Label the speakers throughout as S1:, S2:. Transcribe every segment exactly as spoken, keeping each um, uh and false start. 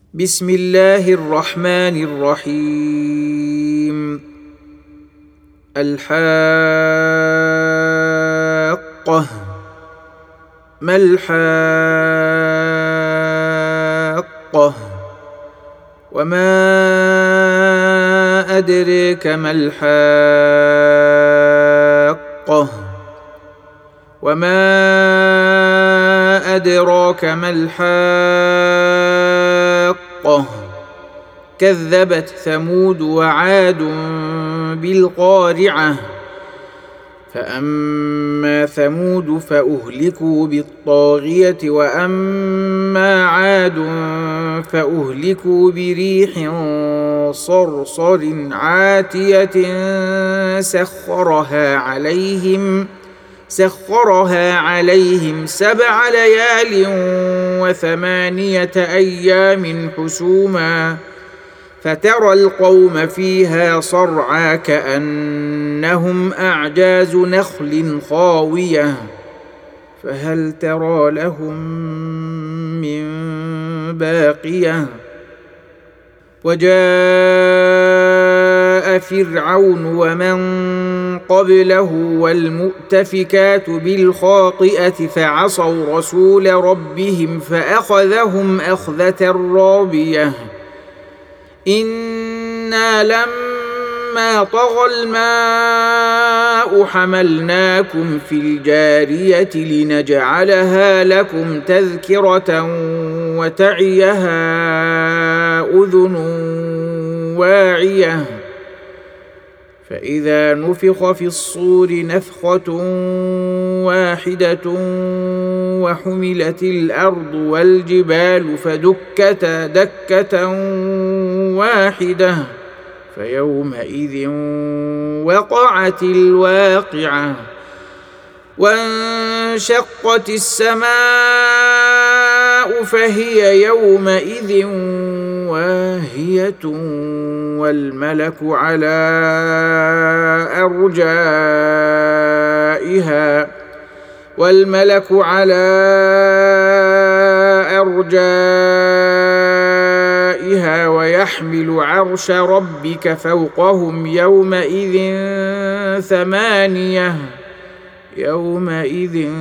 S1: بسم الله الرحمن الرحيم. الحاقة. ما الحاقة؟ وما أدريك ما الحاقة؟ وما أدراك ما الحاقة؟ كذبت ثمود وعاد بالقارعة. فأما ثمود فأهلكوا بالطاغية وأما عاد فأهلكوا بريح صرصر عاتية سخرها عليهم سخرها عليهم سبع ليال وثمانية أيام حسوما فترى القوم فيها صرعى كأنهم أعجاز نخل خاوية فهل ترى لهم من باقية. وجاء فرعون ومن قبله والمؤتفكات بالخاطئة فعصوا رسول ربهم فأخذهم أخذة رابية. إنا لما طغى الماء حملناكم في الجارية لنجعلها لكم تذكرة وتعيها أذن واعية. فإذا نفخ في الصور نفخة واحدة وحملت الأرض والجبال فدكتا دكة واحدة فيومئذ وقعت الواقعة. وانشقت السماء فهي يومئذ واهية والملك على أرجائها والملك على أرجائها ويحمل عرش ربك فوقهم يومئذ ثمانية يومئذ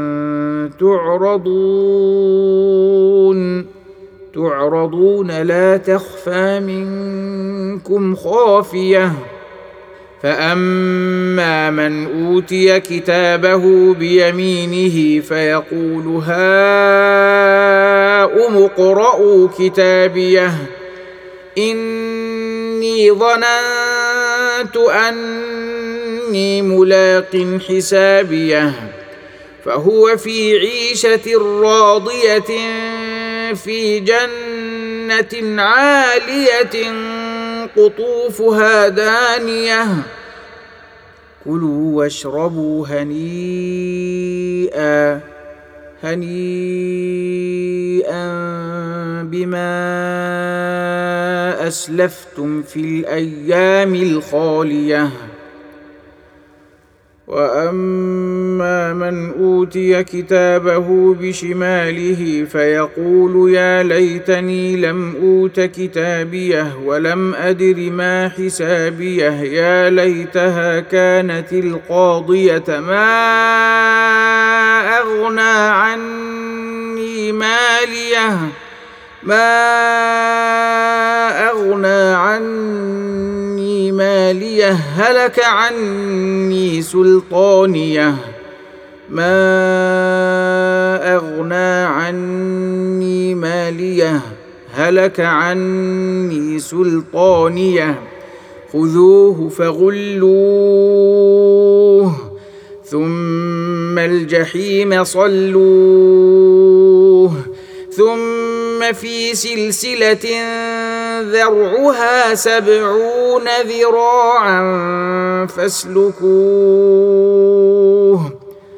S1: تعرضون تعرضون لا تخفى منكم خافية. فأما من أوتي كتابه بيمينه فيقول هاؤم اقرءوا كتابيه إني ظننت أني ملاق حسابيه فهو في عيشة راضية في جنة عالية قطوفها دانية كلوا واشربوا هنيئا هنيئا بما أسلفتم في الأيام الخالية. وأما من أوتي كتابه بشماله فيقول يا ليتني لم أوت كتابيه ولم أدر ما حسابيه يا ليتها كانت القاضية ما أغنى عني ماليه ما أغنى عني ماليه هلك عني سلطانيه ما أغنى عني ماليه هلك عني سلطانيه خذوه فغلوه ثم الجحيم صلوه ثم في سلسلة ذرعها سبعون ذراعا فاسلكوه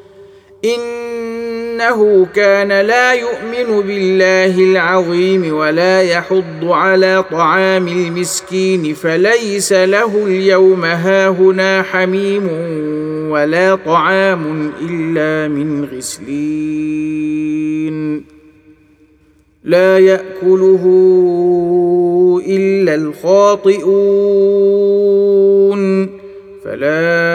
S1: إنه كان لا يؤمن بالله العظيم ولا يحض على طعام المسكين فليس له اليوم هاهنا حميم ولا طعام إلا من غسلين لا يأكله إلا الخاطئون فلا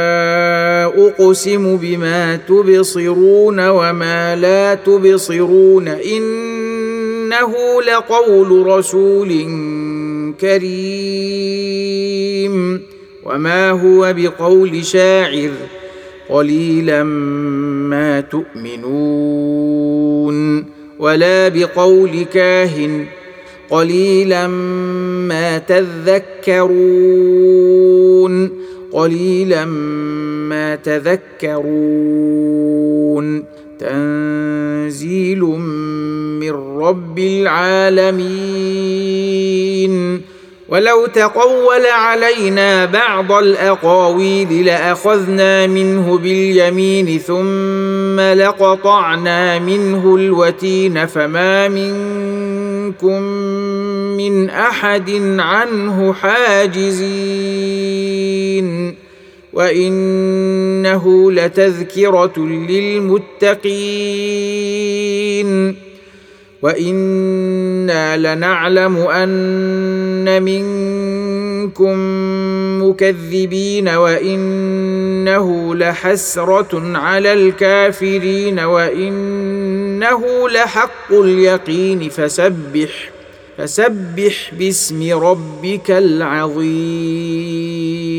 S1: أقسم بما تبصرون وما لا تبصرون إنه لقول رسول كريم وما هو بقول شاعر قليلا ما تؤمنون ولا بقول كاهن قليلا ما تذكرون قليلا ما تذكرون تنزيل من رب العالمين ولو تقول علينا بعض الأقاويل لأخذنا منه باليمين ثم لقطعنا منه الوتين فما منكم من أحد عنه حاجزين وإنه لتذكرة للمتقين وإنا لنعلم أن منكم مكذبين وإنه لحسرة على الكافرين وإنه لحق اليقين فسبح فسبح باسم ربك العظيم.